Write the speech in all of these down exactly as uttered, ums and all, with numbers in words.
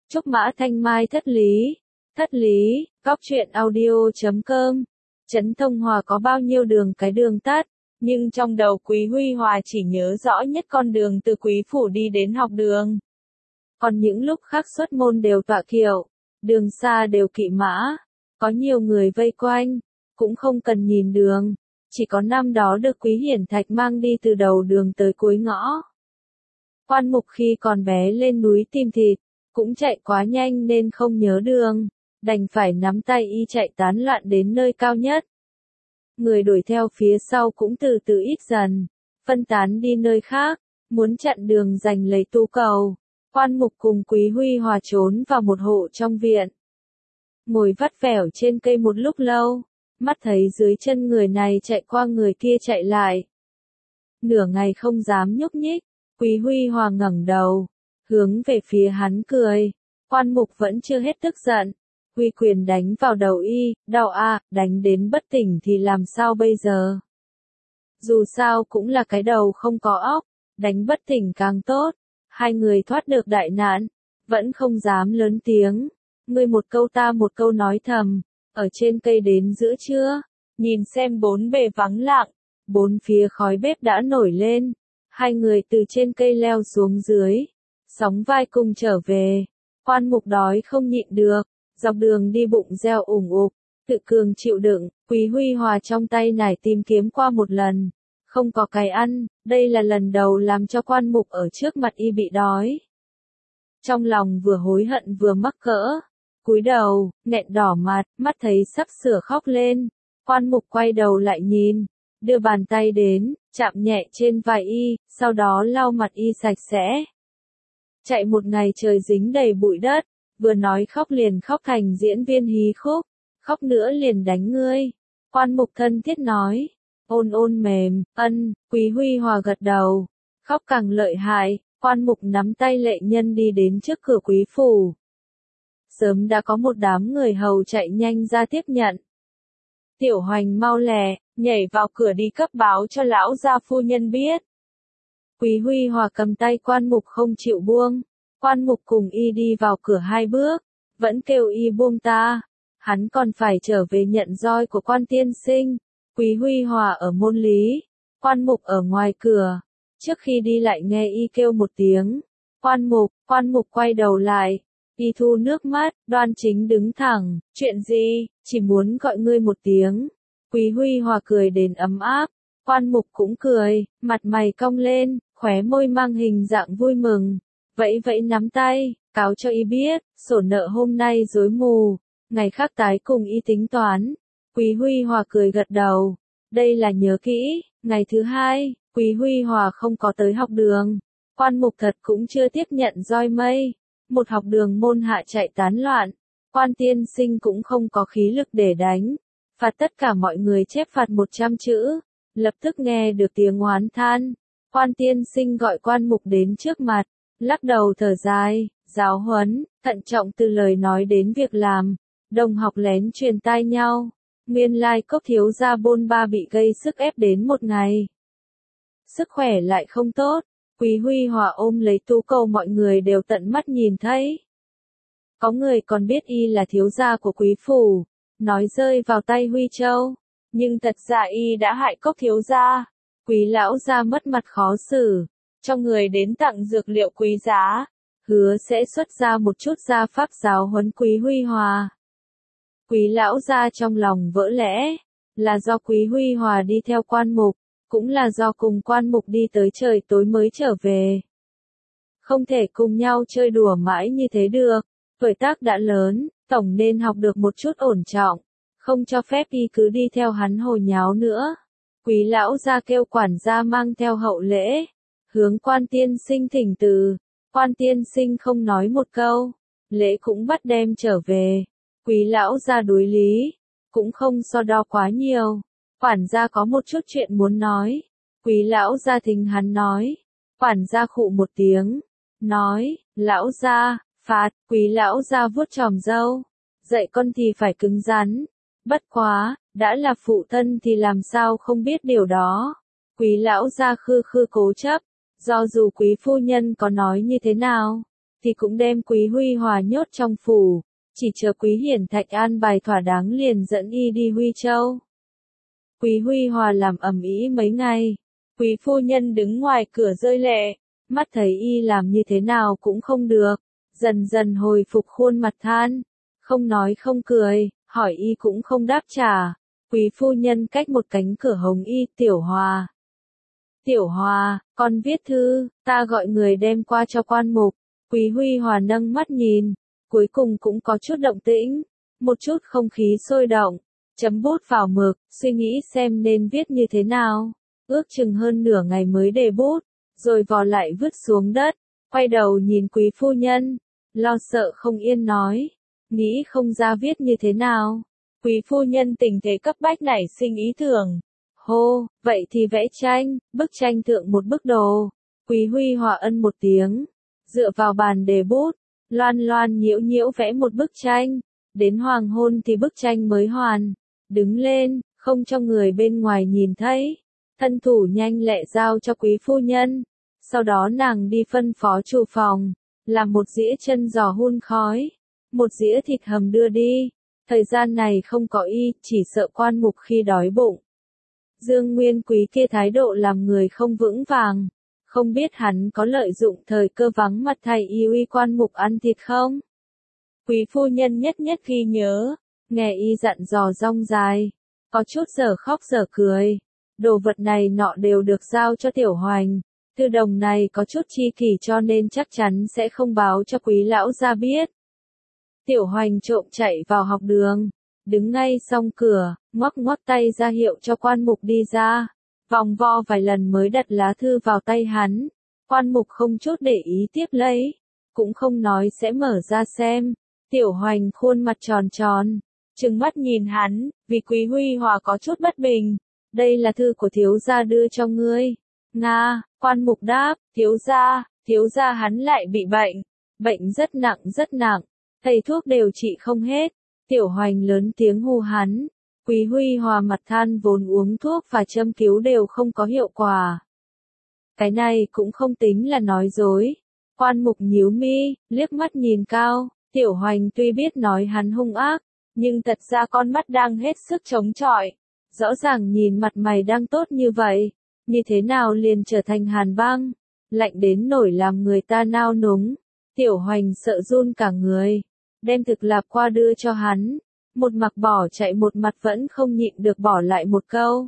Trúc Mã Thanh Mai thất lý, thất lý, góc truyện audio chấm com. Trấn Thông Hòa có bao nhiêu đường cái đường tắt, nhưng trong đầu Quý Huy Hòa chỉ nhớ rõ nhất con đường từ Quý Phủ đi đến học đường. Còn những lúc khác xuất môn đều tọa kiệu, đường xa đều kỵ mã, có nhiều người vây quanh, cũng không cần nhìn đường, chỉ có năm đó được Quý Hiển Thạch mang đi từ đầu đường tới cuối ngõ. Quan Mục khi còn bé lên núi tìm thịt, cũng chạy quá nhanh nên không nhớ đường, đành phải nắm tay y chạy tán loạn đến nơi cao nhất. Người đuổi theo phía sau cũng từ từ ít dần, phân tán đi nơi khác, muốn chặn đường giành lấy tú cầu. Quan Mục cùng Quý Huy Hòa trốn vào một hộ trong viện. Ngồi vắt vẻo trên cây một lúc lâu, mắt thấy dưới chân người này chạy qua người kia chạy lại. Nửa ngày không dám nhúc nhích, Quý Huy Hòa ngẩng đầu, hướng về phía hắn cười. Quan Mục vẫn chưa hết tức giận, huy quyền đánh vào đầu y, đau a, đánh đến bất tỉnh thì làm sao bây giờ? Dù sao cũng là cái đầu không có óc, đánh bất tỉnh càng tốt. Hai người thoát được đại nạn, vẫn không dám lớn tiếng, ngươi một câu ta một câu nói thầm, ở trên cây đến giữa trưa, nhìn xem bốn bề vắng lặng, bốn phía khói bếp đã nổi lên, hai người từ trên cây leo xuống dưới, sóng vai cùng trở về. Quan Mục đói không nhịn được, dọc đường đi bụng reo ủng ục, tự cường chịu đựng. Quý Huy Hòa trong tay nải tìm kiếm qua một lần, không có cái ăn, đây là lần đầu làm cho Quan Mục ở trước mặt y bị đói. Trong lòng vừa hối hận vừa mắc cỡ, cúi đầu, nghẹn đỏ mặt, mắt thấy sắp sửa khóc lên. Quan Mục quay đầu lại nhìn, đưa bàn tay đến, chạm nhẹ trên vai y, sau đó lau mặt y sạch sẽ. Chạy một ngày trời dính đầy bụi đất, vừa nói khóc liền khóc thành diễn viên hí khúc, khóc nữa liền đánh ngươi. Quan Mục thân thiết nói. Ôn ôn mềm, ân, Quý Huy Hòa gật đầu, khóc càng lợi hại. Quan Mục nắm tay Lệ Nhân đi đến trước cửa Quý Phủ. Sớm đã có một đám người hầu chạy nhanh ra tiếp nhận. Tiểu Hoành mau lẹ, nhảy vào cửa đi cấp báo cho lão gia phu nhân biết. Quý Huy Hòa cầm tay Quan Mục không chịu buông, Quan Mục cùng y đi vào cửa hai bước, vẫn kêu y buông ta, hắn còn phải trở về nhận roi của Quan tiên sinh. Quý Huy Hòa ở môn lý, Quan Mục ở ngoài cửa, trước khi đi lại nghe y kêu một tiếng, Quan Mục, Quan Mục quay đầu lại, y thu nước mắt, đoan chính đứng thẳng, chuyện gì, chỉ muốn gọi ngươi một tiếng. Quý Huy Hòa cười đến ấm áp, Quan Mục cũng cười, mặt mày cong lên, khóe môi mang hình dạng vui mừng, vẫy vẫy nắm tay, cáo cho y biết, sổ nợ hôm nay rối mù, ngày khác tái cùng y tính toán. Quý Huy Hòa cười gật đầu, đây là nhớ kỹ. Ngày thứ hai, Quý Huy Hòa không có tới học đường, Quan Mục thật cũng chưa tiếp nhận roi mây, một học đường môn hạ chạy tán loạn, Quan tiên sinh cũng không có khí lực để đánh, phạt tất cả mọi người chép phạt một trăm chữ, lập tức nghe được tiếng oán than. Quan tiên sinh gọi Quan Mục đến trước mặt, lắc đầu thở dài, giáo huấn, thận trọng từ lời nói đến việc làm, đồng học lén truyền tai nhau. Nguyên lai Cốc thiếu gia bôn ba bị gây sức ép đến một ngày. Sức khỏe lại không tốt, Quý Huy Hòa ôm lấy tú cầu mọi người đều tận mắt nhìn thấy. Có người còn biết y là thiếu gia của Quý Phủ, nói rơi vào tay Huy Châu, nhưng thật ra y đã hại Cốc thiếu gia. Quý lão gia mất mặt khó xử, cho người đến tặng dược liệu quý giá, hứa sẽ xuất ra một chút gia pháp giáo huấn Quý Huy Hòa. Quý lão gia trong lòng vỡ lẽ, là do Quý Huy Hòa đi theo Quan Mục, cũng là do cùng Quan Mục đi tới trời tối mới trở về. Không thể cùng nhau chơi đùa mãi như thế được, tuổi tác đã lớn, tổng nên học được một chút ổn trọng, không cho phép y cứ đi theo hắn hồ nháo nữa. Quý lão gia kêu quản gia mang theo hậu lễ, hướng Quan tiên sinh thỉnh từ. Quan tiên sinh không nói một câu, lễ cũng bắt đem trở về. Quý lão gia đối lý, cũng không so đo quá nhiều. Quản gia có một chút chuyện muốn nói. Quý lão gia thỉnh hắn nói. Quản gia khụ một tiếng, nói, lão gia, phạt. Quý lão gia vuốt chòm râu, dạy con thì phải cứng rắn. Bất quá, đã là phụ thân thì làm sao không biết điều đó. Quý lão gia khư khư cố chấp, do dù quý phu nhân có nói như thế nào, thì cũng đem Quý Huy Hòa nhốt trong phủ, chỉ chờ Quý Hiển Thạch an bài thỏa đáng liền dẫn y đi Huy Châu. Quý Huy Hòa làm ầm ĩ mấy ngày, Quý phu nhân đứng ngoài cửa rơi lệ, mắt thấy y làm như thế nào cũng không được, dần dần hồi phục khuôn mặt than, không nói không cười, hỏi y cũng không đáp trả. Quý phu nhân cách một cánh cửa hồng y, Tiểu Hòa. Tiểu Hòa, con viết thư, ta gọi người đem qua cho quan mục. Quý Huy Hòa nâng mắt nhìn, cuối cùng cũng có chút động tĩnh, một chút không khí sôi động, chấm bút vào mực, suy nghĩ xem nên viết như thế nào, ước chừng hơn nửa ngày mới để bút, rồi vò lại vứt xuống đất, quay đầu nhìn quý phu nhân, lo sợ không yên nói, nghĩ không ra viết như thế nào. Quý phu nhân tình thế cấp bách nảy sinh ý tưởng. Hô, vậy thì vẽ tranh, bức tranh thượng một bức đồ. Quý Huy Hòa ân một tiếng, dựa vào bàn để bút, loan loan nhiễu nhiễu vẽ một bức tranh. Đến hoàng hôn thì bức tranh mới hoàn. Đứng lên, không cho người bên ngoài nhìn thấy. Thân thủ nhanh lẹ giao cho quý phu nhân. Sau đó nàng đi phân phó chủ phòng, làm một dĩa chân giò hun khói, một dĩa thịt hầm đưa đi. Thời gian này không có y, chỉ sợ quan mục khi đói bụng. Dương Nguyên Quý kia thái độ làm người không vững vàng, không biết hắn có lợi dụng thời cơ vắng mặt thầy y uy quan mục ăn thịt không? Quý phu nhân nhất nhất ghi nhớ, nghe y dặn dò rong dài, có chút giờ khóc giờ cười. Đồ vật này nọ đều được giao cho Tiểu Hoành, thư đồng này có chút chi kỷ cho nên chắc chắn sẽ không báo cho quý lão gia biết. Tiểu Hoành trộm chạy vào học đường, đứng ngay song cửa, ngoắc ngoắc tay ra hiệu cho quan mục đi ra, vòng vo vài lần mới đặt lá thư vào tay hắn. Quan mục không chút để ý tiếp lấy, cũng không nói sẽ mở ra xem. Tiểu Hoành khuôn mặt tròn tròn, trừng mắt nhìn hắn, vì Quý Huy Hòa có chút bất bình. Đây là thư của thiếu gia đưa cho ngươi. Nga, quan mục đáp, thiếu gia, thiếu gia hắn lại bị bệnh, bệnh rất nặng rất nặng. Thầy thuốc đều trị không hết. Tiểu Hoành lớn tiếng hù hắn. Quý Huy Hòa mặt than vốn uống thuốc và châm cứu đều không có hiệu quả. Cái này cũng không tính là nói dối. Quan mục nhíu mi, liếc mắt nhìn cao. Tiểu Hoành tuy biết nói hắn hung ác, nhưng thật ra con mắt đang hết sức chống chọi. Rõ ràng nhìn mặt mày đang tốt như vậy, như thế nào liền trở thành hàn băng, lạnh đến nổi làm người ta nao núng. Tiểu Hoành sợ run cả người, đem thực lạp qua đưa cho hắn, một mặt bỏ chạy một mặt vẫn không nhịn được bỏ lại một câu.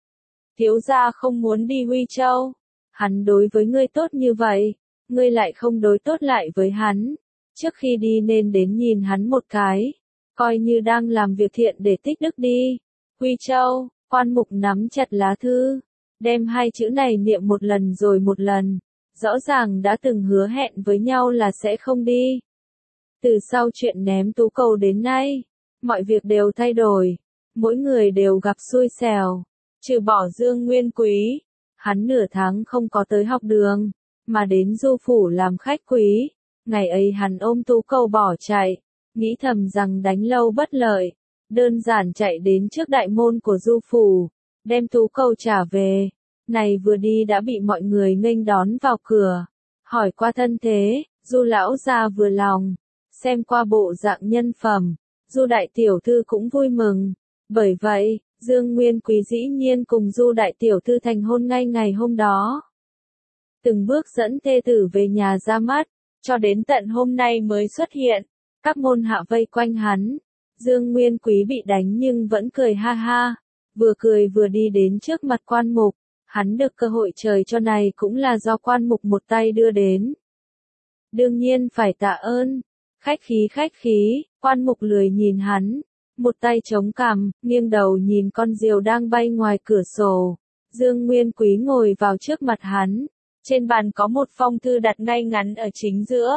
Thiếu gia không muốn đi Huy Châu, hắn đối với ngươi tốt như vậy, ngươi lại không đối tốt lại với hắn, trước khi đi nên đến nhìn hắn một cái, coi như đang làm việc thiện để tích đức đi. Huy Châu, quan mục nắm chặt lá thư, đem hai chữ này niệm một lần rồi một lần, rõ ràng đã từng hứa hẹn với nhau là sẽ không đi. Từ sau chuyện ném tú cầu đến nay, mọi việc đều thay đổi, mỗi người đều gặp xui xẻo, trừ bỏ Dương Nguyên Quý, hắn nửa tháng không có tới học đường, mà đến du phủ làm khách quý, ngày ấy hắn ôm tú cầu bỏ chạy, nghĩ thầm rằng đánh lâu bất lợi, đơn giản chạy đến trước đại môn của du phủ, đem tú cầu trả về, này vừa đi đã bị mọi người nghênh đón vào cửa, hỏi qua thân thế, du lão gia vừa lòng. Xem qua bộ dạng nhân phẩm, Du đại tiểu thư cũng vui mừng. Bởi vậy, Dương Nguyên Quý dĩ nhiên cùng Du đại tiểu thư thành hôn ngay ngày hôm đó. Từng bước dẫn thê tử về nhà ra mắt, cho đến tận hôm nay mới xuất hiện. Các môn hạ vây quanh hắn. Dương Nguyên Quý bị đánh nhưng vẫn cười ha ha. Vừa cười vừa đi đến trước mặt quan mục. Hắn được cơ hội trời cho này cũng là do quan mục một tay đưa đến. Đương nhiên phải tạ ơn. Khách khí khách khí, quan mục lười nhìn hắn, một tay chống cằm, nghiêng đầu nhìn con diều đang bay ngoài cửa sổ. Dương Nguyên Quý ngồi vào trước mặt hắn, trên bàn có một phong thư đặt ngay ngắn ở chính giữa.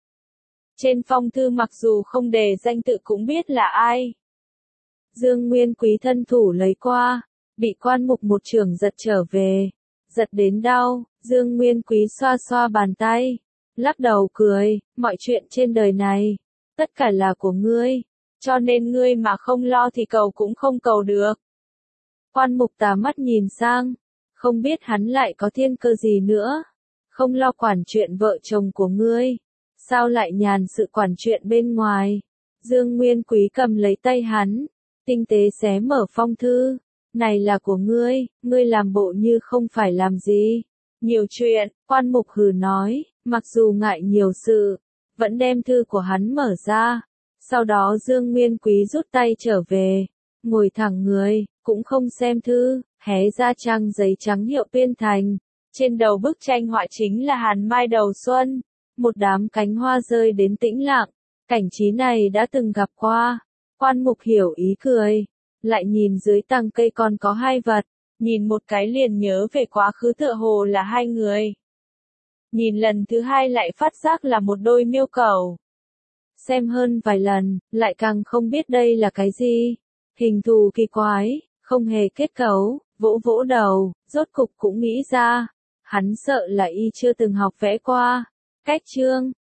Trên phong thư mặc dù không đề danh tự cũng biết là ai. Dương Nguyên Quý thân thủ lấy qua, bị quan mục một chưởng giật trở về, giật đến đau, Dương Nguyên Quý xoa xoa bàn tay. Lắc đầu cười, mọi chuyện trên đời này, tất cả là của ngươi, cho nên ngươi mà không lo thì cầu cũng không cầu được. Quan mục tà mắt nhìn sang, không biết hắn lại có thiên cơ gì nữa, không lo quản chuyện vợ chồng của ngươi, Sao lại nhàn sự quản chuyện bên ngoài? Dương Nguyên Quý cầm lấy tay hắn, tinh tế xé mở phong thư. Này là của ngươi, ngươi làm bộ như không phải làm gì. Nhiều chuyện, Quan Mục hừ nói, mặc dù ngại nhiều sự, vẫn đem thư của hắn mở ra. Sau đó Dương Nguyên Quý rút tay trở về, ngồi thẳng người, cũng không xem thư, hé ra trang giấy trắng hiệu Tuyên Thành. Trên đầu bức tranh họa chính là Hàn Mai đầu xuân, một đám cánh hoa rơi đến tĩnh lặng. Cảnh trí này đã từng gặp qua. Quan Mục hiểu ý cười, lại nhìn dưới tàng cây còn có hai vật, nhìn một cái liền nhớ về quá khứ tựa hồ là hai người. Nhìn lần thứ hai lại phát giác là một đôi miêu cẩu. Xem hơn vài lần, lại càng không biết đây là cái gì. Hình thù kỳ quái, không hề kết cấu, vỗ vỗ đầu, rốt cục cũng nghĩ ra. Hắn sợ là y chưa từng học vẽ qua. Cách chương